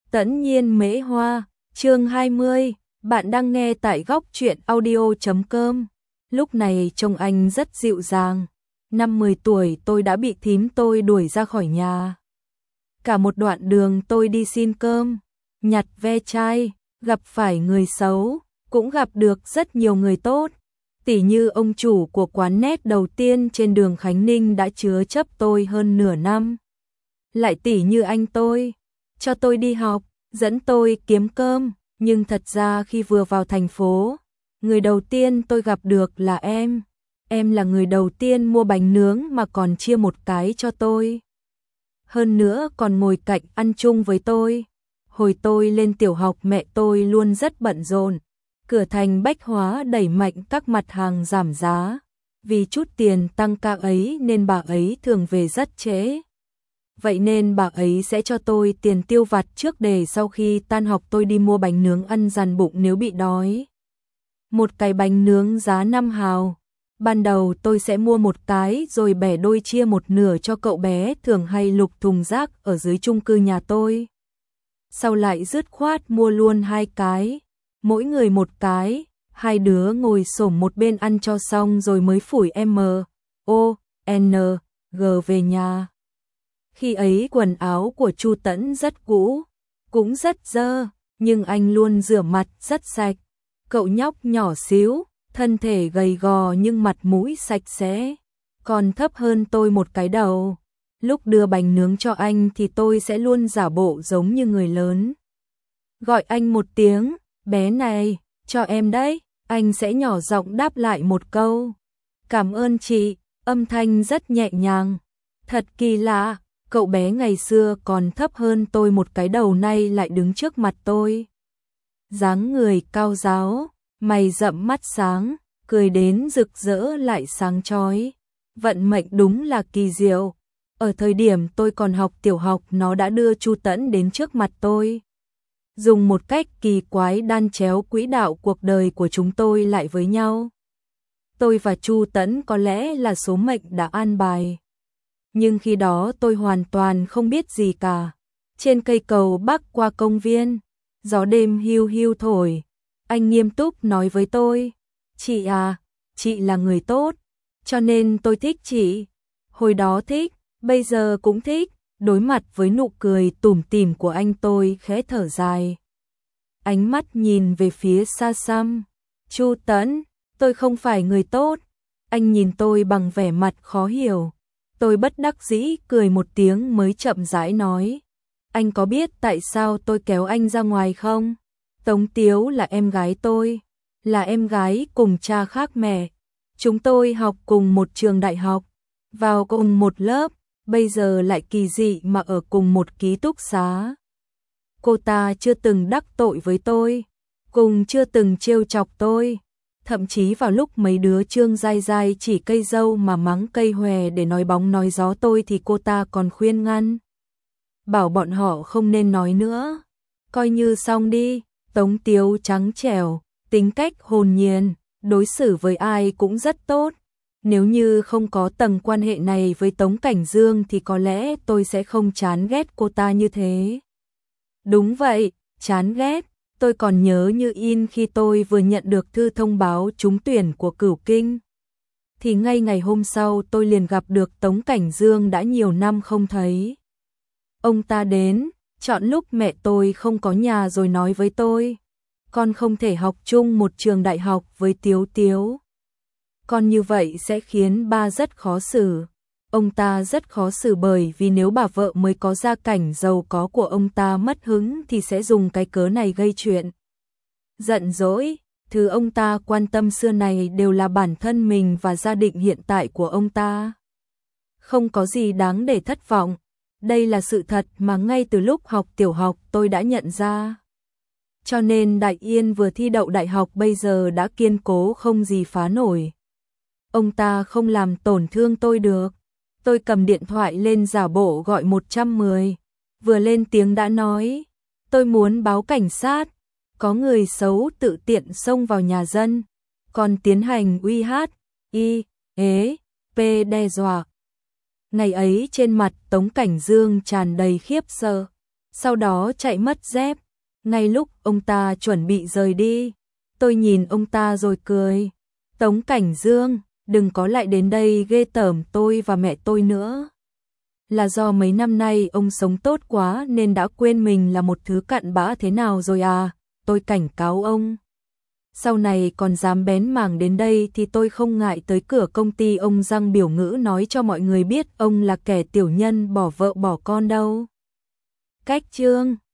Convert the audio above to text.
Tẫn Nhiên Mễ Hoa, chương 20, bạn đang nghe tại góc truyện audio.com. Lúc này trông anh rất dịu dàng. Năm 10 tuổi tôi đã bị thím tôi đuổi ra khỏi nhà. Cả một đoạn đường tôi đi xin cơm, nhặt ve chai, gặp phải người xấu, cũng gặp được rất nhiều người tốt. Tỉ như ông chủ của quán nét đầu tiên trên đường Khánh Ninh đã chứa chấp tôi hơn nửa năm. Lại tỉ như anh tôi, cho tôi đi học, dẫn tôi kiếm cơm, nhưng thật ra khi vừa vào thành phố, người đầu tiên tôi gặp được là em. Em là người đầu tiên mua bánh nướng mà còn chia một cái cho tôi. Hơn nữa còn ngồi cạnh ăn chung với tôi. Hồi tôi lên tiểu học mẹ tôi luôn rất bận rộn. Cửa thành Bách Hóa đẩy mạnh các mặt hàng giảm giá. Vì chút tiền tăng ca ấy nên bà ấy thường về rất trễ. Vậy nên bà ấy sẽ cho tôi tiền tiêu vặt trước để sau khi tan học tôi đi mua bánh nướng ăn dằn bụng nếu bị đói. Một cái bánh nướng giá 5 hào. Ban đầu tôi sẽ mua một cái rồi bẻ đôi chia một nửa cho cậu bé thường hay lục thùng rác ở dưới chung cư nhà tôi. Sau lại dứt khoát mua luôn 2 cái, mỗi người một cái, hai đứa ngồi xổm một bên ăn cho xong rồi mới phủi M.O.N.G về nhà. Khi ấy quần áo của Chu Tẫn rất cũ, cũng rất dơ, nhưng anh luôn rửa mặt rất sạch. Cậu nhóc nhỏ xíu, thân thể gầy gò nhưng mặt mũi sạch sẽ, còn thấp hơn tôi một cái đầu. Lúc đưa bánh nướng cho anh thì tôi sẽ luôn giả bộ giống như người lớn. Gọi anh một tiếng, bé này, cho em đấy, anh sẽ nhỏ giọng đáp lại một câu. Cảm ơn chị, âm thanh rất nhẹ nhàng. Thật kỳ lạ, cậu bé ngày xưa còn thấp hơn tôi một cái đầu nay lại đứng trước mặt tôi. Dáng người cao ráo, mày rậm mắt sáng, cười đến rực rỡ lại sáng chói. Vận mệnh đúng là kỳ diệu. Ở thời điểm tôi còn học tiểu học nó đã đưa Chu Tẫn đến trước mặt tôi. Dùng một cách kỳ quái đan chéo quỹ đạo cuộc đời của chúng tôi lại với nhau. Tôi và Chu Tẫn có lẽ là số mệnh đã an bài. Nhưng khi đó tôi hoàn toàn không biết gì cả. Trên cây cầu bắc qua công viên, gió đêm hiu hiu thổi. Anh nghiêm túc nói với tôi, chị à, chị là người tốt, cho nên tôi thích chị. Hồi đó thích, bây giờ cũng thích. Đối mặt với nụ cười tủm tỉm của anh tôi khẽ thở dài. Ánh mắt nhìn về phía xa xăm. Chu Tẫn, tôi không phải người tốt. Anh nhìn tôi bằng vẻ mặt khó hiểu. Tôi bất đắc dĩ cười một tiếng mới chậm rãi nói. Anh có biết tại sao tôi kéo anh ra ngoài không? Tống Tiếu là em gái tôi, là em gái cùng cha khác mẹ. Chúng tôi học cùng một trường đại học, vào cùng một lớp, bây giờ lại kỳ dị mà ở cùng một ký túc xá. Cô ta chưa từng đắc tội với tôi, cùng chưa từng trêu chọc tôi. Thậm chí vào lúc mấy đứa Trương dai dai chỉ cây dâu mà mắng cây hòe để nói bóng nói gió tôi thì cô ta còn khuyên ngăn. Bảo bọn họ không nên nói nữa. Coi như xong đi. Tống Tiếu trắng trẻo, tính cách hồn nhiên, đối xử với ai cũng rất tốt. Nếu như không có tầng quan hệ này với Tống Cảnh Dương thì có lẽ tôi sẽ không chán ghét cô ta như thế. Đúng vậy, chán ghét. Tôi còn nhớ như in khi tôi vừa nhận được thư thông báo trúng tuyển của Cửu Kinh. Thì ngay ngày hôm sau tôi liền gặp được Tống Cảnh Dương đã nhiều năm không thấy. Ông ta đến, chọn lúc mẹ tôi không có nhà rồi nói với tôi. Con không thể học chung một trường đại học với Tiếu Tiếu. Con như vậy sẽ khiến ba rất khó xử. Ông ta rất khó xử bởi vì nếu bà vợ mới có gia cảnh giàu có của ông ta mất hứng thì sẽ dùng cái cớ này gây chuyện. Giận dỗi, thứ ông ta quan tâm xưa này đều là bản thân mình và gia đình hiện tại của ông ta. Không có gì đáng để thất vọng. Đây là sự thật mà ngay từ lúc học tiểu học tôi đã nhận ra. Cho nên Đại Yên vừa thi đậu đại học bây giờ đã kiên cố không gì phá nổi. Ông ta không làm tổn thương tôi được. Tôi cầm điện thoại lên giả bộ gọi 110. Vừa lên tiếng đã nói. Tôi muốn báo cảnh sát. Có người xấu tự tiện xông vào nhà dân. Còn tiến hành UHI-P đe dọa. Ngày ấy trên mặt Tống Cảnh Dương tràn đầy khiếp sợ. sau đó chạy mất dép. Ngay lúc ông ta chuẩn bị rời đi, tôi nhìn ông ta rồi cười. Tống Cảnh Dương, đừng có lại đến đây ghê tởm tôi và mẹ tôi nữa. Là do mấy năm nay ông sống tốt quá nên đã quên mình là một thứ cặn bã thế nào rồi à, tôi cảnh cáo ông. Sau này còn dám bén mảng đến đây thì tôi không ngại tới cửa công ty ông răng biểu ngữ nói cho mọi người biết ông là kẻ tiểu nhân bỏ vợ bỏ con đâu. Cách chương